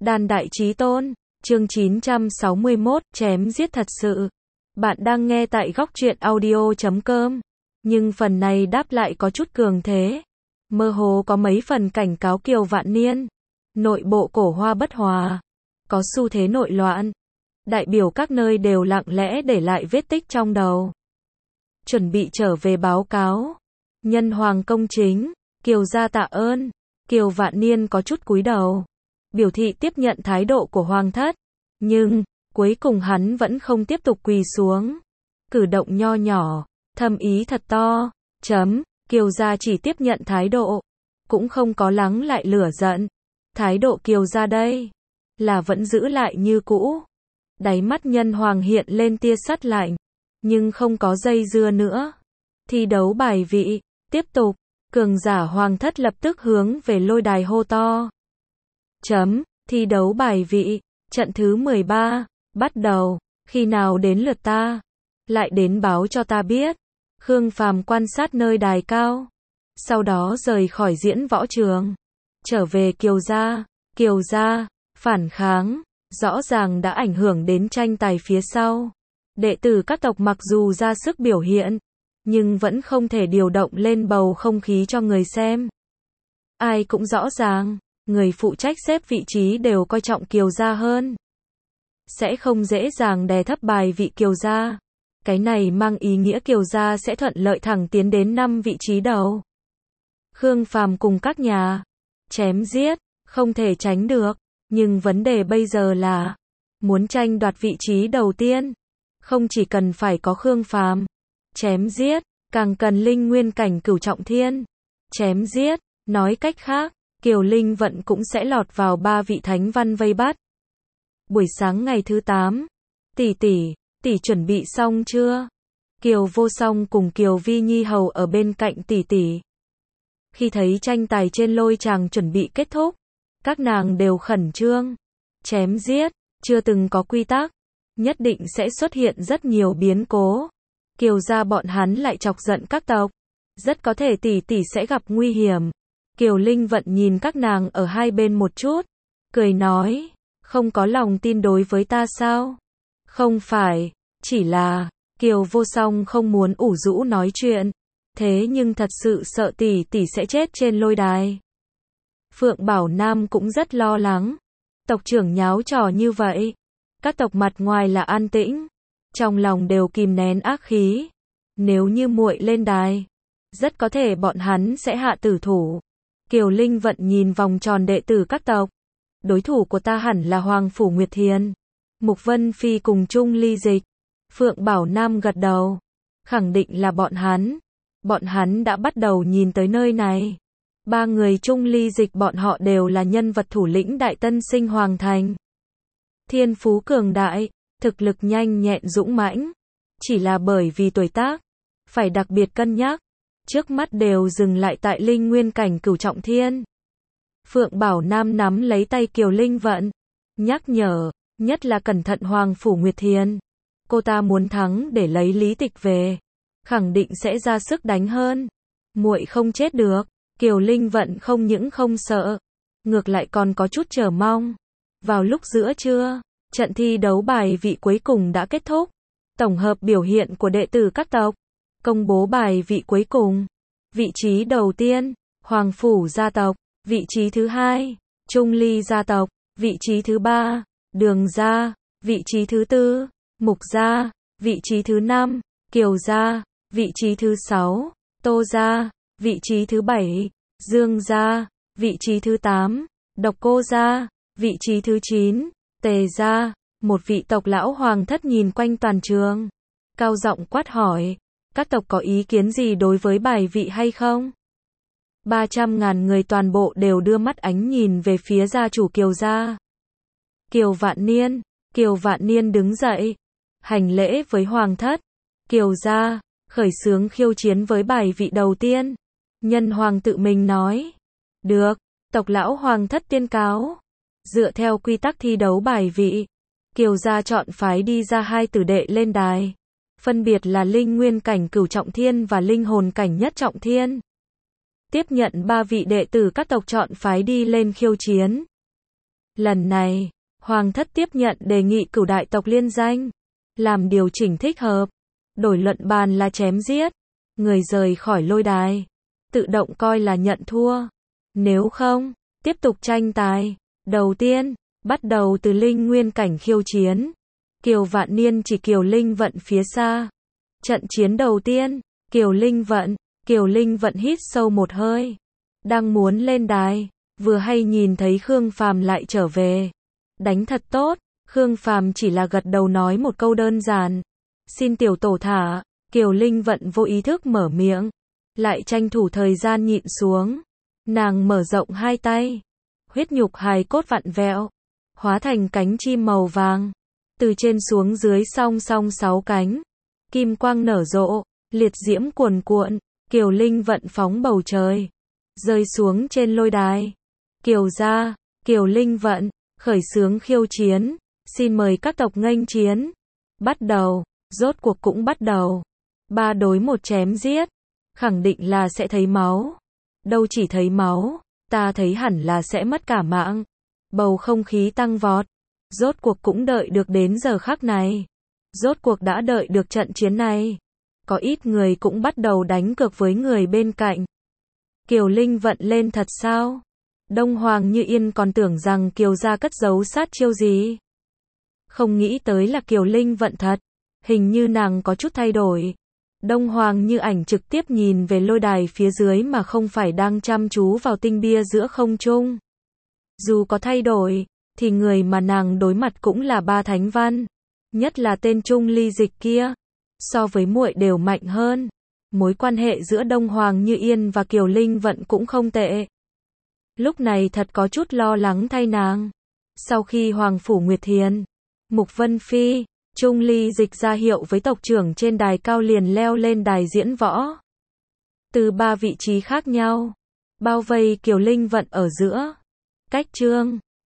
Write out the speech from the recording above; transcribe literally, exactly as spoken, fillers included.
Đan Đại Chí Tôn, chương chín trăm sáu mươi mốt, chém giết thật sự. Bạn đang nghe tại góc truyện audio chấm com, nhưng phần này đáp lại có chút cường thế. Mơ hồ có mấy phần cảnh cáo Kiều Vạn Niên. Nội bộ Cổ Hoa bất hòa, có xu thế nội loạn. Đại biểu các nơi đều lặng lẽ để lại vết tích trong đầu. Chuẩn bị trở về báo cáo. Nhân hoàng công chính, Kiều gia tạ ơn. Kiều Vạn Niên có chút cúi đầu, biểu thị tiếp nhận thái độ của hoàng thất. Nhưng, cuối cùng hắn vẫn không tiếp tục quỳ xuống. Cử động nho nhỏ, thâm ý thật to. Chấm, Kiều gia chỉ tiếp nhận thái độ, cũng không có lắng lại lửa giận. Thái độ Kiều gia đây, là vẫn giữ lại như cũ. Đáy mắt nhân hoàng hiện lên tia sắt lạnh, nhưng không có dây dưa nữa. Thi đấu bài vị, tiếp tục. Cường giả hoàng thất lập tức hướng về lôi đài hô to. Chấm, thi đấu bài vị, trận thứ mười ba, bắt đầu. Khi nào đến lượt ta, lại đến báo cho ta biết. Khương Phàm quan sát nơi đài cao, sau đó rời khỏi diễn võ trường, trở về Kiều gia. Kiều gia, phản kháng, rõ ràng đã ảnh hưởng đến tranh tài phía sau. Đệ tử các tộc mặc dù ra sức biểu hiện, nhưng vẫn không thể điều động lên bầu không khí cho người xem. Ai cũng rõ ràng, người phụ trách xếp vị trí đều coi trọng Kiều gia hơn. Sẽ không dễ dàng đè thấp bài vị Kiều gia. Cái này mang ý nghĩa Kiều gia sẽ thuận lợi thẳng tiến đến năm vị trí đầu. Khương Phàm cùng các nhà chém giết, không thể tránh được. Nhưng vấn đề bây giờ là, muốn tranh đoạt vị trí đầu tiên, không chỉ cần phải có Khương Phàm chém giết, càng cần linh nguyên cảnh cửu trọng thiên chém giết. Nói cách khác, Kiều Linh Vận cũng sẽ lọt vào ba vị thánh văn vây bắt. Buổi sáng ngày thứ tám, tỷ tỷ, tỷ chuẩn bị xong chưa? Kiều Vô Song cùng Kiều Vi Nhi hầu ở bên cạnh tỷ tỷ. Khi thấy tranh tài trên lôi tràng chuẩn bị kết thúc, các nàng đều khẩn trương. Chém giết, chưa từng có quy tắc, nhất định sẽ xuất hiện rất nhiều biến cố. Kiều gia bọn hắn lại chọc giận các tộc, rất có thể tỷ tỷ sẽ gặp nguy hiểm. Kiều Linh Vận nhìn các nàng ở hai bên một chút, cười nói, không có lòng tin đối với ta sao? Không phải, chỉ là, Kiều Vô Song không muốn ủ rũ nói chuyện, thế nhưng thật sự sợ tỷ tỷ sẽ chết trên lôi đài. Phượng Bảo Nam cũng rất lo lắng, tộc trưởng nháo trò như vậy, các tộc mặt ngoài là an tĩnh, trong lòng đều kìm nén ác khí. Nếu như muội lên đài, rất có thể bọn hắn sẽ hạ tử thủ. Kiều Linh Vận nhìn vòng tròn đệ tử các tộc. Đối thủ của ta hẳn là Hoàng Phủ Nguyệt Thiền, Mục Vân Phi cùng Trung Ly Dịch. Phượng Bảo Nam gật đầu, khẳng định là bọn hắn. Bọn hắn đã bắt đầu nhìn tới nơi này. Ba người Trung Ly Dịch bọn họ đều là nhân vật thủ lĩnh Đại Tân Sinh Hoàng Thành. Thiên phú cường đại, thực lực nhanh nhẹn dũng mãnh. Chỉ là bởi vì tuổi tác, phải đặc biệt cân nhắc. Trước mắt đều dừng lại tại linh nguyên cảnh cửu trọng thiên. Phượng Bảo Nam nắm lấy tay Kiều Linh Vận, nhắc nhở, nhất là cẩn thận Hoàng Phủ Nguyệt Thiền. Cô ta muốn thắng để lấy lý tịch về, khẳng định sẽ ra sức đánh hơn. Muội không chết được. Kiều Linh Vận không những không sợ, ngược lại còn có chút chờ mong. Vào lúc giữa trưa, trận thi đấu bài vị cuối cùng đã kết thúc. Tổng hợp biểu hiện của đệ tử các tộc, công bố bài vị cuối cùng. Vị trí đầu tiên, Hoàng Phủ gia tộc. Vị trí thứ hai, Trung Ly gia tộc. Vị trí thứ ba, Đường gia. Vị trí thứ tư, Mục gia. Vị trí thứ năm, Kiều gia. Vị trí thứ sáu, Tô gia. Vị trí thứ bảy, Dương gia. Vị trí thứ tám, Độc Cô gia. Vị trí thứ chín, Tề gia. Một vị tộc lão hoàng thất nhìn quanh toàn trường, cao giọng quát hỏi, các tộc có ý kiến gì đối với bài vị hay không? ba trăm ngàn người toàn bộ đều đưa mắt ánh nhìn về phía gia chủ Kiều gia. Kiều Vạn Niên. Kiều Vạn Niên đứng dậy, hành lễ với hoàng thất. Kiều gia, khởi xướng khiêu chiến với bài vị đầu tiên. Nhân hoàng tự mình nói. Được, tộc lão hoàng thất tuyên cáo. Dựa theo quy tắc thi đấu bài vị, Kiều gia chọn phái đi ra hai tử đệ lên đài. Phân biệt là linh nguyên cảnh cửu trọng thiên và linh hồn cảnh nhất trọng thiên. Tiếp nhận ba vị đệ tử các tộc chọn phái đi lên khiêu chiến. Lần này, Hoàng thất tiếp nhận đề nghị cửu đại tộc liên danh, làm điều chỉnh thích hợp, đổi luận bàn là chém giết, người rời khỏi lôi đài, tự động coi là nhận thua. Nếu không, tiếp tục tranh tài. Đầu tiên, bắt đầu từ linh nguyên cảnh khiêu chiến. Kiều Vạn Niên chỉ Kiều Linh Vận phía xa. Trận chiến đầu tiên, Kiều Linh Vận, Kiều Linh Vận hít sâu một hơi. Đang muốn lên đài, vừa hay nhìn thấy Khương Phàm lại trở về. Đánh thật tốt, Khương Phàm chỉ là gật đầu nói một câu đơn giản. Xin tiểu tổ thả, Kiều Linh Vận vô ý thức mở miệng. Lại tranh thủ thời gian nhịn xuống. Nàng mở rộng hai tay. Huyết nhục hài cốt vặn vẹo. Hóa thành cánh chim màu vàng. Từ trên xuống dưới song song sáu cánh. Kim quang nở rộ, liệt diễm cuồn cuộn. Kiều Linh Vận phóng bầu trời. Rơi xuống trên lôi đài. Kiều gia, Kiều Linh Vận, khởi xướng khiêu chiến. Xin mời các tộc nghênh chiến. Bắt đầu, rốt cuộc cũng bắt đầu. Ba đối một chém giết. Khẳng định là sẽ thấy máu. Đâu chỉ thấy máu, ta thấy hẳn là sẽ mất cả mạng. Bầu không khí tăng vọt. Rốt cuộc cũng đợi được đến giờ khắc này. Rốt cuộc đã đợi được trận chiến này. Có ít người cũng bắt đầu đánh cược với người bên cạnh. Kiều Linh Vận lên thật sao? Đông Hoàng Như Yên còn tưởng rằng Kiều gia cất giấu sát chiêu gì. Không nghĩ tới là Kiều Linh Vận thật. Hình như nàng có chút thay đổi. Đông Hoàng Như Ảnh trực tiếp nhìn về lôi đài phía dưới mà không phải đang chăm chú vào tinh bia giữa không trung. Dù có thay đổi, thì người mà nàng đối mặt cũng là ba thánh văn. Nhất là tên Trung Ly Dịch kia. So với muội đều mạnh hơn. Mối quan hệ giữa Đông Hoàng Như Yên và Kiều Linh Vận cũng không tệ. Lúc này thật có chút lo lắng thay nàng. Sau khi Hoàng Phủ Nguyệt Thiền, Mục Vân Phi, Trung Ly Dịch ra hiệu với tộc trưởng trên đài cao liền leo lên đài diễn võ. Từ ba vị trí khác nhau, bao vây Kiều Linh Vận ở giữa. Cách chương